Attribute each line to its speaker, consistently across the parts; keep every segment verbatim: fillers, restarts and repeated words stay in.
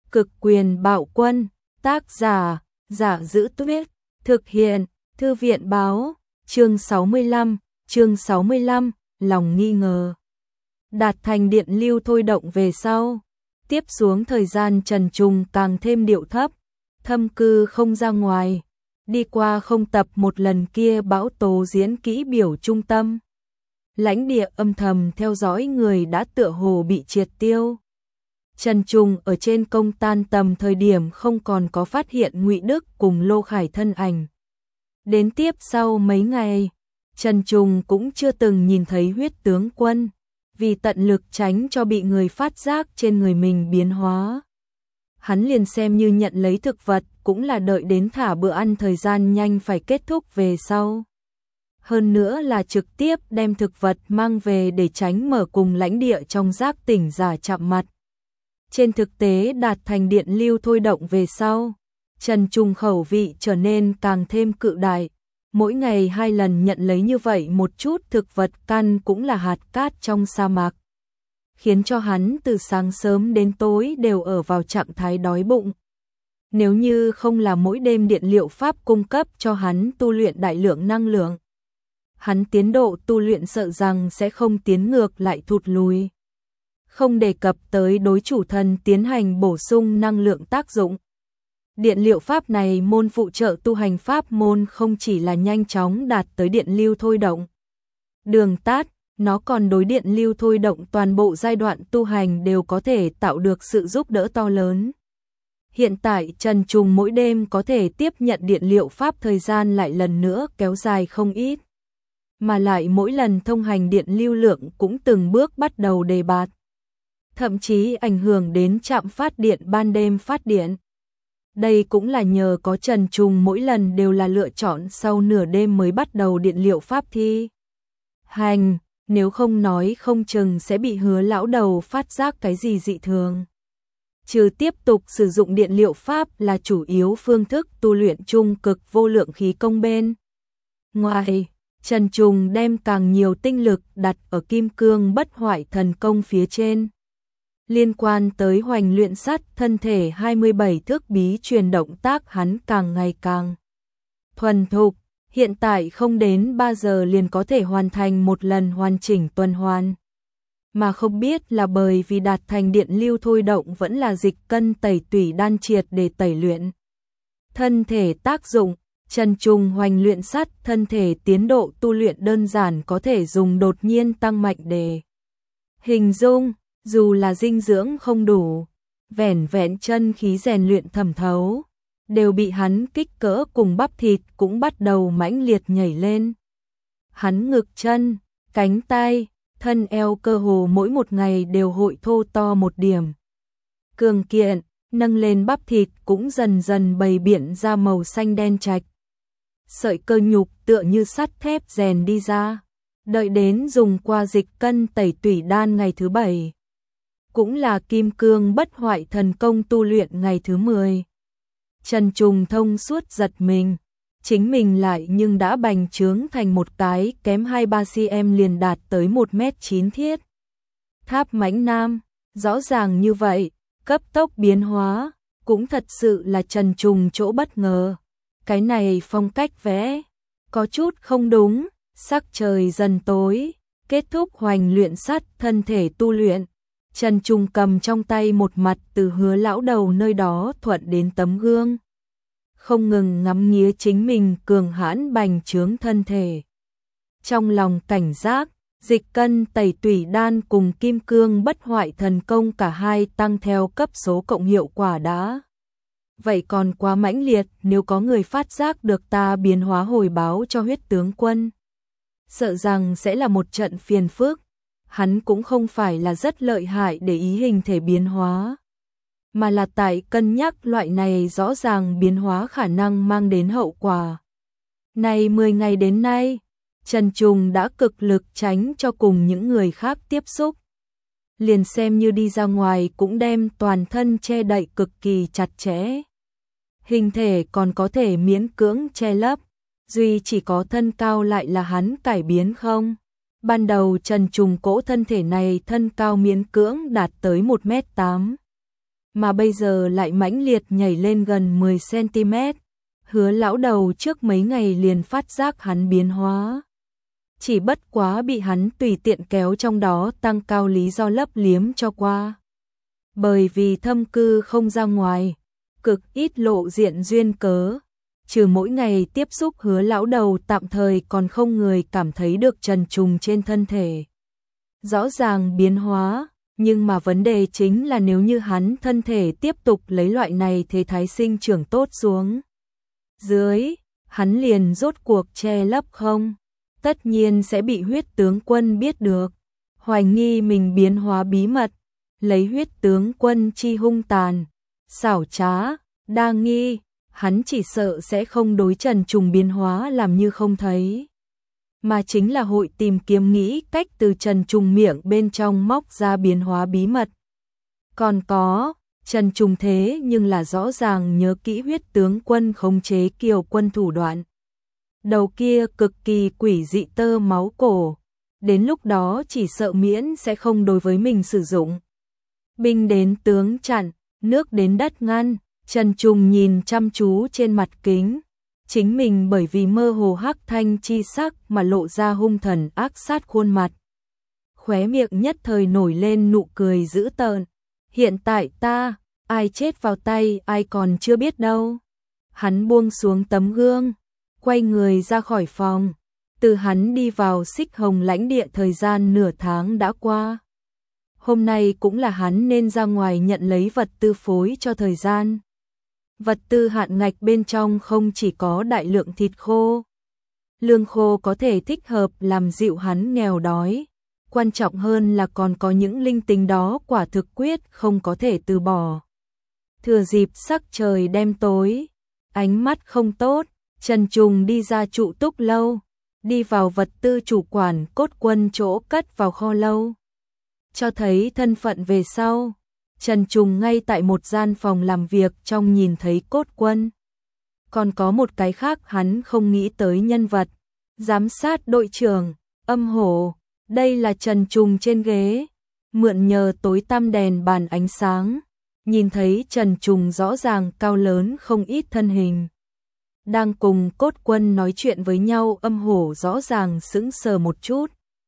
Speaker 1: Cực quyền bạo quân, tác giả, Giả Giữ Tuyết, thực hiện, Thư viện báo, chương sáu mươi lăm, chương sáu mươi lăm, lòng nghi ngờ. Đạt thành điện lưu thôi động về sau, tiếp xuống thời gian Trần Trùng càng thêm điệu thấp, thâm cư không ra ngoài, đi qua không tập một lần kia bão tố diễn kỹ biểu trung tâm. Lãnh địa âm thầm theo dõi người đã tựa hồ bị triệt tiêu. Trần Trùng ở trên công tan tầm thời điểm không còn có phát hiện Ngụy Đức cùng Lô Khải thân ảnh. Đến tiếp sau mấy ngày, Trần Trùng cũng chưa từng nhìn thấy huyết tướng quân, vì tận lực tránh cho bị người phát giác trên người mình biến hóa. Hắn liền xem như nhận lấy thực vật cũng là đợi đến thả bữa ăn thời gian nhanh phải kết thúc về sau. Hơn nữa là trực tiếp đem thực vật mang về để tránh mở cùng lãnh địa trong giác tỉnh giả chạm mặt. Trên thực tế đạt thành điện lưu thôi động về sau, Trần Trùng khẩu vị trở nên càng thêm cự đại. Mỗi ngày hai lần nhận lấy như vậy một chút thực vật căn cũng là hạt cát trong sa mạc, khiến cho hắn từ sáng sớm đến tối đều ở vào trạng thái đói bụng. Nếu như không là mỗi đêm điện liệu pháp cung cấp cho hắn tu luyện đại lượng năng lượng, hắn tiến độ tu luyện sợ rằng sẽ không tiến ngược lại thụt lùi. Không đề cập tới đối chủ thần tiến hành bổ sung năng lượng tác dụng. Điện liệu pháp này môn phụ trợ tu hành pháp môn không chỉ là nhanh chóng đạt tới điện lưu thôi động đường tát, nó còn đối điện lưu thôi động toàn bộ giai đoạn tu hành đều có thể tạo được sự giúp đỡ to lớn. Hiện tại Trần Trùng mỗi đêm có thể tiếp nhận điện liệu pháp thời gian lại lần nữa kéo dài không ít, mà lại mỗi lần thông hành điện lưu lượng cũng từng bước bắt đầu đề bạt, thậm chí ảnh hưởng đến trạm phát điện ban đêm phát điện. Đây cũng là nhờ có Trần Trùng mỗi lần đều là lựa chọn sau nửa đêm mới bắt đầu điện liệu pháp thi hành, nếu không nói không chừng sẽ bị Hứa lão đầu phát giác cái gì dị thường. Trừ tiếp tục sử dụng điện liệu pháp là chủ yếu phương thức tu luyện trung cực vô lượng khí công bên ngoài, Trần Trùng đem càng nhiều tinh lực đặt ở kim cương bất hoại thần công phía trên. Liên quan tới hoành luyện sắt thân thể hai mươi bảy thước bí truyền động tác hắn càng ngày càng thuần thục, hiện tại không đến ba giờ liền có thể hoàn thành một lần hoàn chỉnh tuần hoàn. Mà không biết là bởi vì đạt thành điện lưu thôi động vẫn là dịch cân tẩy tủy đan triệt để tẩy luyện thân thể tác dụng, Trần Trùng hoành luyện sắt thân thể tiến độ tu luyện đơn giản có thể dùng đột nhiên tăng mạnh để hình dung. Dù là dinh dưỡng không đủ, vẻn vẹn chân khí rèn luyện thẩm thấu, đều bị hắn kích cỡ cùng bắp thịt cũng bắt đầu mãnh liệt nhảy lên. Hắn ngực chân, cánh tay, thân eo cơ hồ mỗi một ngày đều hội thô to một điểm. Cường kiện, nâng lên bắp thịt cũng dần dần bày biện ra màu xanh đen trạch. Sợi cơ nhục tựa như sắt thép rèn đi ra, đợi đến dùng qua dịch cân tẩy tủy đan ngày thứ bảy. Cũng là kim cương bất hoại thần công tu luyện ngày thứ mười. Trần Trùng thông suốt giật mình, chính mình lại nhưng đã bành trướng thành một cái kém hai ba xăng-ti-mét liền đạt tới một mét chín thiết. Tháp mãnh nam, rõ ràng như vậy, cấp tốc biến hóa, cũng thật sự là Trần Trùng chỗ bất ngờ. Cái này phong cách vẽ, có chút không đúng, sắc trời dần tối, kết thúc hoành luyện sắt thân thể tu luyện. Trần Trùng cầm trong tay một mặt từ Hứa lão đầu nơi đó thuận đến tấm gương, không ngừng ngắm nghía chính mình cường hãn bành trướng thân thể. Trong lòng cảnh giác, dịch cân tẩy tủy đan cùng kim cương bất hoại thần công cả hai tăng theo cấp số cộng hiệu quả đã. Vậy còn quá mãnh liệt, nếu có người phát giác được ta biến hóa hồi báo cho huyết tướng quân, sợ rằng sẽ là một trận phiền phức. Hắn cũng không phải là rất lợi hại để ý hình thể biến hóa, mà là tại cân nhắc loại này rõ ràng biến hóa khả năng mang đến hậu quả. Này mười ngày đến nay, Trần Trùng đã cực lực tránh cho cùng những người khác tiếp xúc. Liền xem như đi ra ngoài cũng đem toàn thân che đậy cực kỳ chặt chẽ. Hình thể còn có thể miễn cưỡng che lấp, duy chỉ có thân cao lại là hắn cải biến không. Ban đầu Trần Trùng cỗ thân thể này thân cao miễn cưỡng đạt tới một mét tám. mà bây giờ lại mãnh liệt nhảy lên gần mười xăng ti mét. Hứa lão đầu trước mấy ngày liền phát giác hắn biến hóa. Chỉ bất quá bị hắn tùy tiện kéo trong đó tăng cao lý do lấp liếm cho qua. Bởi vì thâm cư không ra ngoài, cực ít lộ diện duyên cớ, trừ mỗi ngày tiếp xúc Hứa lão đầu tạm thời còn không người cảm thấy được trần trùng trên thân thể. Rõ ràng biến hóa, nhưng mà vấn đề chính là nếu như hắn thân thể tiếp tục lấy loại này thế thái sinh trưởng tốt xuống dưới, hắn liền rốt cuộc che lấp không? Tất nhiên sẽ bị huyết tướng quân biết được, hoài nghi mình biến hóa bí mật, lấy huyết tướng quân chi hung tàn, xảo trá, đa nghi, hắn chỉ sợ sẽ không đối trần trùng biến hóa làm như không thấy, mà chính là hội tìm kiếm nghĩ cách từ trần trùng miệng bên trong móc ra biến hóa bí mật. Còn có, trần trùng thế nhưng là rõ ràng nhớ kỹ huyết tướng quân khống chế Kiều quân thủ đoạn. Đầu kia cực kỳ quỷ dị tơ máu cổ, đến lúc đó chỉ sợ miễn sẽ không đối với mình sử dụng. Binh đến tướng chặn, nước đến đất ngăn, Trần Trùng nhìn chăm chú trên mặt kính, chính mình bởi vì mơ hồ hắc thanh chi sắc mà lộ ra hung thần ác sát khuôn mặt. Khóe miệng nhất thời nổi lên nụ cười dữ tợn, hiện tại ta, ai chết vào tay ai còn chưa biết đâu. Hắn buông xuống tấm gương, quay người ra khỏi phòng, từ hắn đi vào Xích Hồng lãnh địa thời gian nửa tháng đã qua. Hôm nay cũng là hắn nên ra ngoài nhận lấy vật tư phối cho thời gian. Vật tư hạn ngạch bên trong không chỉ có đại lượng thịt khô, lương khô có thể thích hợp làm dịu hắn nghèo đói, quan trọng hơn là còn có những linh tinh đó quả thực quyết không có thể từ bỏ. Thừa dịp sắc trời đêm tối, ánh mắt không tốt, Trần Trùng đi ra trụ túc lâu, đi vào vật tư chủ quản Cốt Quân chỗ cất vào kho lâu. Cho thấy thân phận về sau, Trần Trùng ngay tại một gian phòng làm việc trong nhìn thấy Cốt Quân. Còn có một cái khác hắn không nghĩ tới nhân vật, giám sát đội trưởng, Âm Hổ, đây là Trần Trùng trên ghế, mượn nhờ tối tăm đèn bàn ánh sáng, nhìn thấy Trần Trùng rõ ràng cao lớn không ít thân hình. Đang cùng Cốt Quân nói chuyện với nhau, Âm Hổ rõ ràng sững sờ một chút.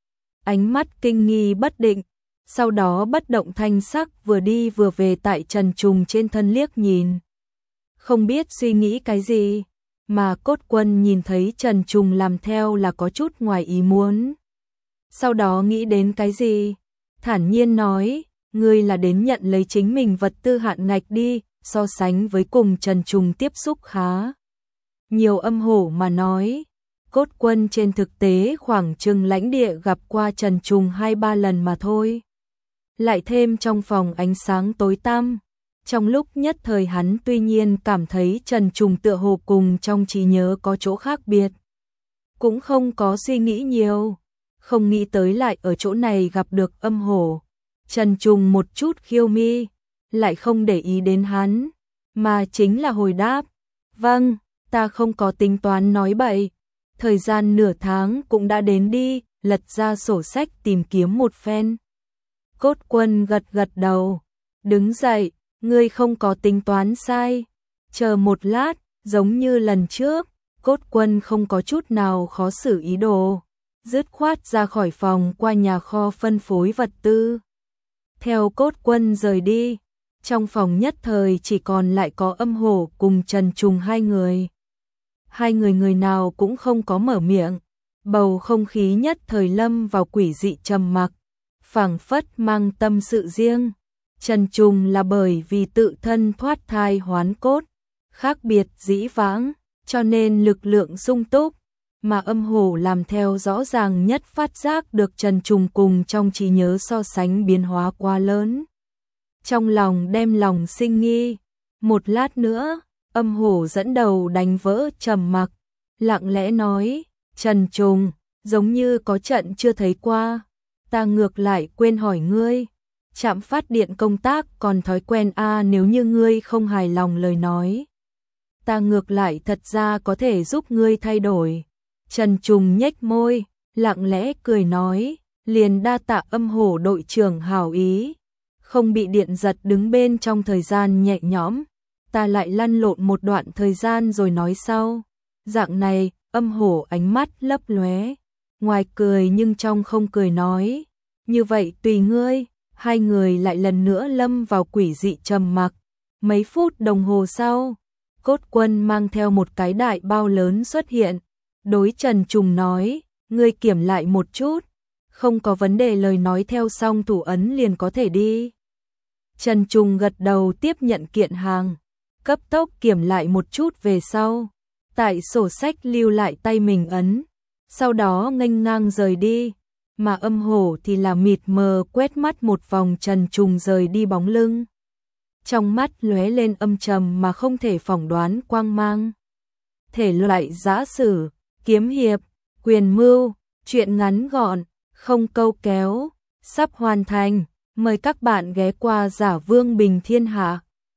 Speaker 1: Ánh mắt kinh nghi bất định, sau đó bất động thanh sắc vừa đi vừa về tại Trần Trùng trên thân liếc nhìn. Không biết suy nghĩ cái gì, mà Cốt Quân nhìn thấy Trần Trùng làm theo là có chút ngoài ý muốn. Sau đó nghĩ đến cái gì, thản nhiên nói, ngươi là đến nhận lấy chính mình vật tư hạn ngạch đi, so sánh với cùng Trần Trùng tiếp xúc khá nhiều. Âm Hổ mà nói, Cốt Quân trên thực tế khoảng chừng lãnh địa gặp qua Trần Trùng hai ba lần mà thôi. Lại thêm trong phòng ánh sáng tối tăm, trong lúc nhất thời hắn tuy nhiên cảm thấy Trần Trùng tựa hồ cùng trong trí nhớ có chỗ khác biệt. Cũng không có suy nghĩ nhiều, không nghĩ tới lại ở chỗ này gặp được Âm Hổ. Trần Trùng một chút khiêu mi, lại không để ý đến hắn, mà chính là hồi đáp, vâng, ta không có tính toán nói bậy, thời gian nửa tháng cũng đã đến đi, lật ra sổ sách tìm kiếm một phen. Cốt Quân gật gật đầu, đứng dậy, ngươi không có tính toán sai, chờ một lát, giống như lần trước, Cốt Quân không có chút nào khó xử ý đồ, dứt khoát ra khỏi phòng qua nhà kho phân phối vật tư. Theo Cốt Quân rời đi, trong phòng nhất thời chỉ còn lại có Âm Hổ cùng Trần Trùng hai người. Hai người người nào cũng không có mở miệng, bầu không khí nhất thời lâm vào quỷ dị trầm mặc, phảng phất mang tâm sự riêng. Trần Trùng là bởi vì tự thân thoát thai hoán cốt, khác biệt dĩ vãng, cho nên lực lượng sung túc, mà Âm Hổ làm theo rõ ràng nhất phát giác được Trần Trùng cùng trong trí nhớ so sánh biến hóa quá lớn. Trong lòng đem lòng sinh nghi, một lát nữa, Âm Hổ dẫn đầu đánh vỡ trầm mặc, lặng lẽ nói, Trần Trùng, giống như có trận chưa thấy qua, ta ngược lại quên hỏi ngươi, trạm phát điện công tác còn thói quen a à, nếu như ngươi không hài lòng lời nói, ta ngược lại thật ra có thể giúp ngươi thay đổi. Trần Trùng nhếch môi, lặng lẽ cười nói, liền đa tạ Âm Hổ đội trưởng hảo ý, không bị điện giật đứng bên trong thời gian nhẹ nhõm, ta lại lăn lộn một đoạn thời gian rồi nói sau. Dạng này, Âm Hổ ánh mắt lấp lóe, ngoài cười nhưng trong không cười nói, như vậy tùy ngươi. Hai người lại lần nữa lâm vào quỷ dị trầm mặc. Mấy phút đồng hồ sau, Cốt Quân mang theo một cái đại bao lớn xuất hiện, đối Trần Trùng nói, ngươi kiểm lại một chút, không có vấn đề lời nói theo xong thủ ấn liền có thể đi. Trần Trùng gật đầu tiếp nhận kiện hàng, cấp tốc kiểm lại một chút về sau, tại sổ sách lưu lại tay mình ấn, sau đó nghênh ngang rời đi, mà Âm Hổ thì là mịt mờ quét mắt một vòng Trần Trùng rời đi bóng lưng. Trong mắt lóe lên âm trầm mà không thể phỏng đoán quang mang. Thể loại giã sử, kiếm hiệp, quyền mưu, truyện ngắn gọn, không câu kéo, sắp hoàn thành, mời các bạn ghé qua Giả Vương Bình Thiên Hạ.